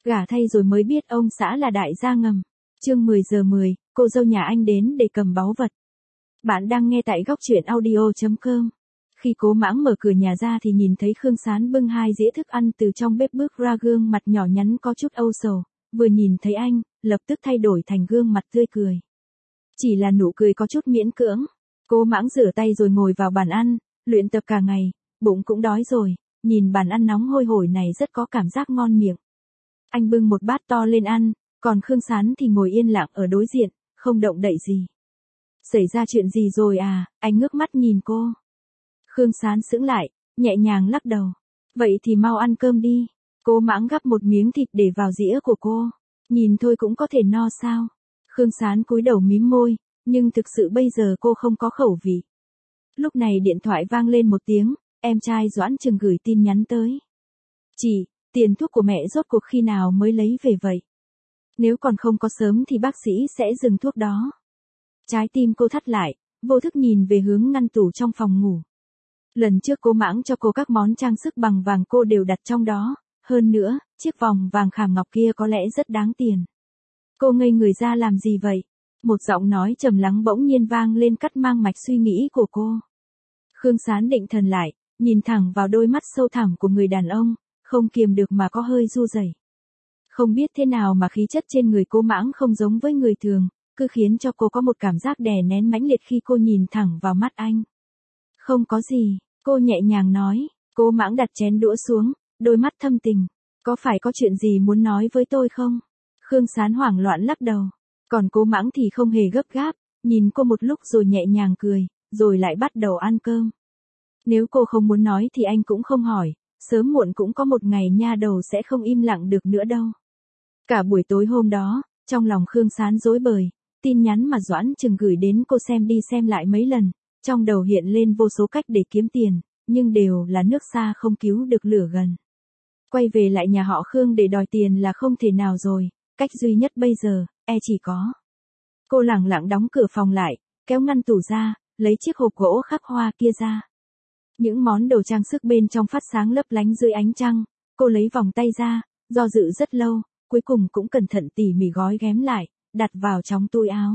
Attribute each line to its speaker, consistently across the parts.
Speaker 1: Gả thay rồi mới biết ông xã là đại gia ngầm. Chương 10 giờ 10, cô dâu nhà anh đến để cầm báu vật. Bạn đang nghe tại góc truyện audio.com. Khi Cố Mãng mở cửa nhà ra thì nhìn thấy Khương Sán bưng 2 dĩa thức ăn từ trong bếp bước ra, gương mặt nhỏ nhắn có chút âu sầu, vừa nhìn thấy anh, lập tức thay đổi thành gương mặt tươi cười. Chỉ là nụ cười có chút miễn cưỡng. Cố Mãng rửa tay rồi ngồi vào bàn ăn, luyện tập cả ngày, bụng cũng đói rồi, nhìn bàn ăn nóng hôi hổi này rất có cảm giác ngon miệng. Anh bưng một bát to lên ăn, còn Khương Sán thì ngồi yên lặng ở đối diện, không động đậy gì. Xảy ra chuyện gì rồi à? Anh ngước mắt nhìn cô. Khương Sán sững lại, nhẹ nhàng lắc đầu. Vậy thì mau ăn cơm đi. Cố Mãng gắp một miếng thịt để vào dĩa của cô. Nhìn thôi cũng có thể no sao? Khương Sán cúi đầu mím môi, nhưng thực sự bây giờ cô không có khẩu vị. Lúc này điện thoại vang lên một tiếng, em trai Doãn Trừng gửi tin nhắn tới. Chị, tiền thuốc của mẹ rốt cuộc khi nào mới lấy về vậy? Nếu còn không có sớm thì bác sĩ sẽ dừng thuốc đó. Trái tim cô thắt lại, vô thức nhìn về hướng ngăn tủ trong phòng ngủ. Lần trước Cố Mãng cho cô các món trang sức bằng vàng cô đều đặt trong đó, hơn nữa, chiếc vòng vàng khảm ngọc kia có lẽ rất đáng tiền. Cô ngây người ra làm gì vậy? Một giọng nói trầm lắng bỗng nhiên vang lên cắt mang mạch suy nghĩ của cô. Khương Sán định thần lại, nhìn thẳng vào đôi mắt sâu thẳm của người đàn ông, không kiềm được mà có hơi run rẩy. Không biết thế nào mà khí chất trên người Cố Mãng không giống với người thường, cứ khiến cho cô có một cảm giác đè nén mãnh liệt khi cô nhìn thẳng vào mắt anh. Không có gì, cô nhẹ nhàng nói. Cố Mãng đặt chén đũa xuống, đôi mắt thâm tình. Có phải có chuyện gì muốn nói với tôi không? Khương Sán hoảng loạn lắc đầu. Còn Cố Mãng thì không hề gấp gáp, nhìn cô một lúc rồi nhẹ nhàng cười, rồi lại bắt đầu ăn cơm. Nếu cô không muốn nói thì anh cũng không hỏi, sớm muộn cũng có một ngày nha đầu sẽ không im lặng được nữa đâu. Cả buổi tối hôm đó, trong lòng Khương Sán rối bời, tin nhắn mà Doãn Trừng gửi đến cô xem đi xem lại mấy lần, trong đầu hiện lên vô số cách để kiếm tiền, nhưng đều là nước xa không cứu được lửa gần. Quay về lại nhà họ Khương để đòi tiền là không thể nào rồi, cách duy nhất bây giờ, chỉ có. Cô lẳng lặng đóng cửa phòng lại, kéo ngăn tủ ra, lấy chiếc hộp gỗ khắc hoa kia ra. Những món đồ trang sức bên trong phát sáng lấp lánh dưới ánh trăng, cô lấy vòng tay ra, do dự rất lâu, cuối cùng cũng cẩn thận tỉ mỉ gói ghém lại, đặt vào trong túi áo.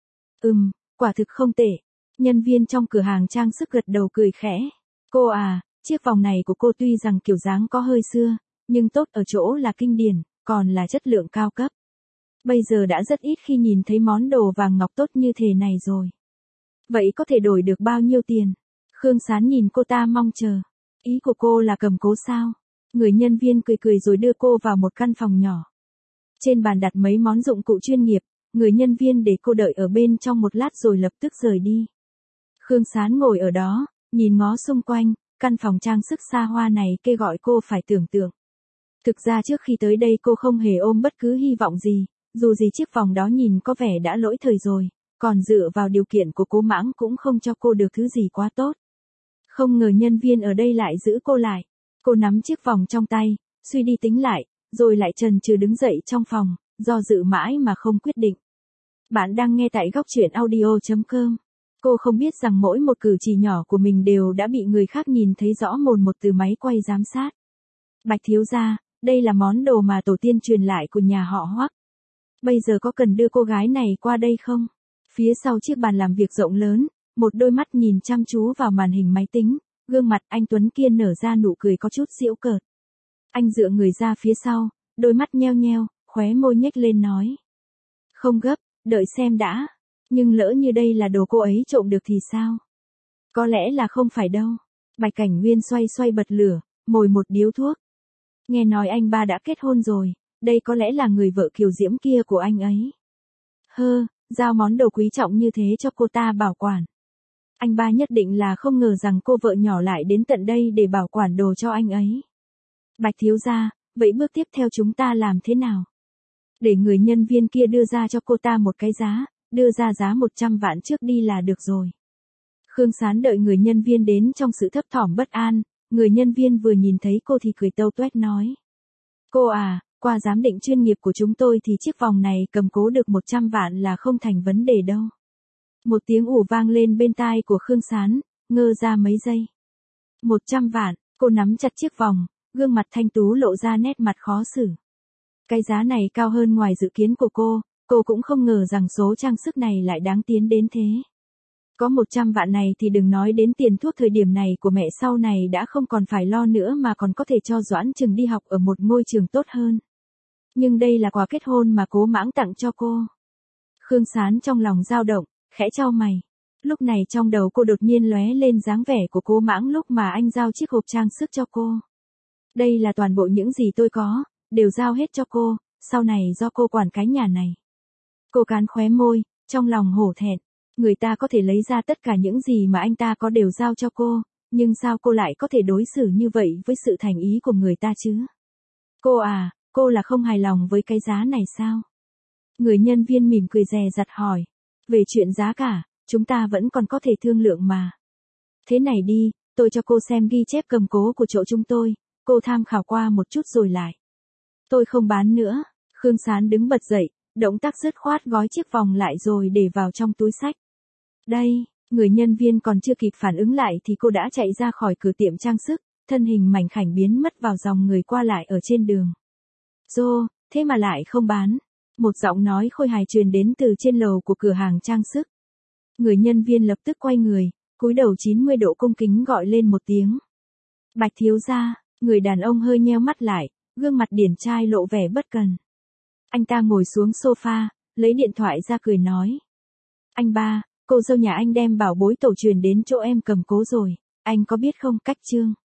Speaker 1: Quả thực không tệ. Nhân viên trong cửa hàng trang sức gật đầu cười khẽ. Cô à, chiếc vòng này của cô tuy rằng kiểu dáng có hơi xưa, nhưng tốt ở chỗ là kinh điển, còn là chất lượng cao cấp. Bây giờ đã rất ít khi nhìn thấy món đồ vàng ngọc tốt như thế này rồi. Vậy có thể đổi được bao nhiêu tiền? Khương Sán nhìn cô ta mong chờ. Ý của cô là cầm cố sao? Người nhân viên cười cười rồi đưa cô vào một căn phòng nhỏ. Trên bàn đặt mấy món dụng cụ chuyên nghiệp, người nhân viên để cô đợi ở bên trong một lát rồi lập tức rời đi. Khương Sán ngồi ở đó, nhìn ngó xung quanh, căn phòng trang sức xa hoa này kêu gọi cô phải tưởng tượng. Thực ra trước khi tới đây cô không hề ôm bất cứ hy vọng gì, dù gì chiếc vòng đó nhìn có vẻ đã lỗi thời rồi, còn dựa vào điều kiện của Cố Mãng cũng không cho cô được thứ gì quá tốt. Không ngờ nhân viên ở đây lại giữ cô lại. Cô nắm chiếc vòng trong tay, suy đi tính lại, rồi lại chần chừ đứng dậy trong phòng, do dự mãi mà không quyết định. Bạn đang nghe tại góc truyện audio.com. Cô không biết rằng mỗi một cử chỉ nhỏ của mình đều đã bị người khác nhìn thấy rõ mồn một từ máy quay giám sát. Bạch thiếu gia, đây là món đồ mà tổ tiên truyền lại của nhà họ Hoắc. Bây giờ có cần đưa cô gái này qua đây không? Phía sau chiếc bàn làm việc rộng lớn, một đôi mắt nhìn chăm chú vào màn hình máy tính, gương mặt anh Tuấn kia nở ra nụ cười có chút giễu cợt. Anh dựa người ra phía sau, đôi mắt nheo nheo, khóe môi nhếch lên nói. Không gấp, đợi xem đã. Nhưng lỡ như đây là đồ cô ấy trộm được thì sao? Có lẽ là không phải đâu. Bạch Cảnh Nguyên xoay xoay bật lửa, mồi một điếu thuốc. Nghe nói anh ba đã kết hôn rồi, đây có lẽ là người vợ kiều diễm kia của anh ấy. Giao món đồ quý trọng như thế cho cô ta bảo quản. Anh ba nhất định là không ngờ rằng cô vợ nhỏ lại đến tận đây để bảo quản đồ cho anh ấy. Bạch thiếu gia, vậy bước tiếp theo chúng ta làm thế nào? Để người nhân viên kia đưa ra cho cô ta một cái giá, đưa ra giá 100 vạn trước đi là được rồi. Khương Sán đợi người nhân viên đến trong sự thấp thỏm bất an, người nhân viên vừa nhìn thấy cô thì cười tâu tuét nói. Cô à, qua giám định chuyên nghiệp của chúng tôi thì chiếc vòng này cầm cố được 100 vạn là không thành vấn đề đâu. Một tiếng ù vang lên bên tai của Khương Sán, ngơ ra mấy giây. 100 vạn, cô nắm chặt chiếc vòng, gương mặt thanh tú lộ ra nét mặt khó xử. Cái giá này cao hơn ngoài dự kiến của cô cũng không ngờ rằng số trang sức này lại đáng tiến đến thế. Có 100 vạn này thì đừng nói đến tiền thuốc thời điểm này của mẹ sau này đã không còn phải lo nữa mà còn có thể cho Doãn Trừng đi học ở một ngôi trường tốt hơn. Nhưng đây là quà kết hôn mà Cố Mãng tặng cho cô. Khương Sán trong lòng dao động, khẽ chau mày. Lúc này trong đầu cô đột nhiên lóe lên dáng vẻ của Cố Mãng lúc mà anh giao chiếc hộp trang sức cho cô. Đây là toàn bộ những gì tôi có, đều giao hết cho cô, sau này do cô quản cái nhà này. Cô cắn khóe môi, trong lòng hổ thẹn. Người ta có thể lấy ra tất cả những gì mà anh ta có đều giao cho cô, nhưng sao cô lại có thể đối xử như vậy với sự thành ý của người ta chứ? Cô là không hài lòng với cái giá này sao? Người nhân viên mỉm cười dè dặt hỏi. Về chuyện giá cả, chúng ta vẫn còn có thể thương lượng mà. Thế này đi, tôi cho cô xem ghi chép cầm cố của chỗ chúng tôi, cô tham khảo qua một chút rồi lại. Tôi không bán nữa. Khương Sán đứng bật dậy, động tác dứt khoát gói chiếc vòng lại rồi để vào trong túi xách. Đây, người nhân viên còn chưa kịp phản ứng lại thì cô đã chạy ra khỏi cửa tiệm trang sức, thân hình mảnh khảnh biến mất vào dòng người qua lại ở trên đường. Dô, thế mà lại không bán. Một giọng nói khôi hài truyền đến từ trên lầu của cửa hàng trang sức. Người nhân viên lập tức quay người, cúi đầu 90 độ cung kính gọi lên một tiếng. Bạch thiếu gia, người đàn ông hơi nheo mắt lại, gương mặt điển trai lộ vẻ bất cần. Anh ta ngồi xuống sofa, lấy điện thoại ra cười nói. Anh ba, cô dâu nhà anh đem bảo bối tổ truyền đến chỗ em cầm cố rồi, anh có biết không, cách trương.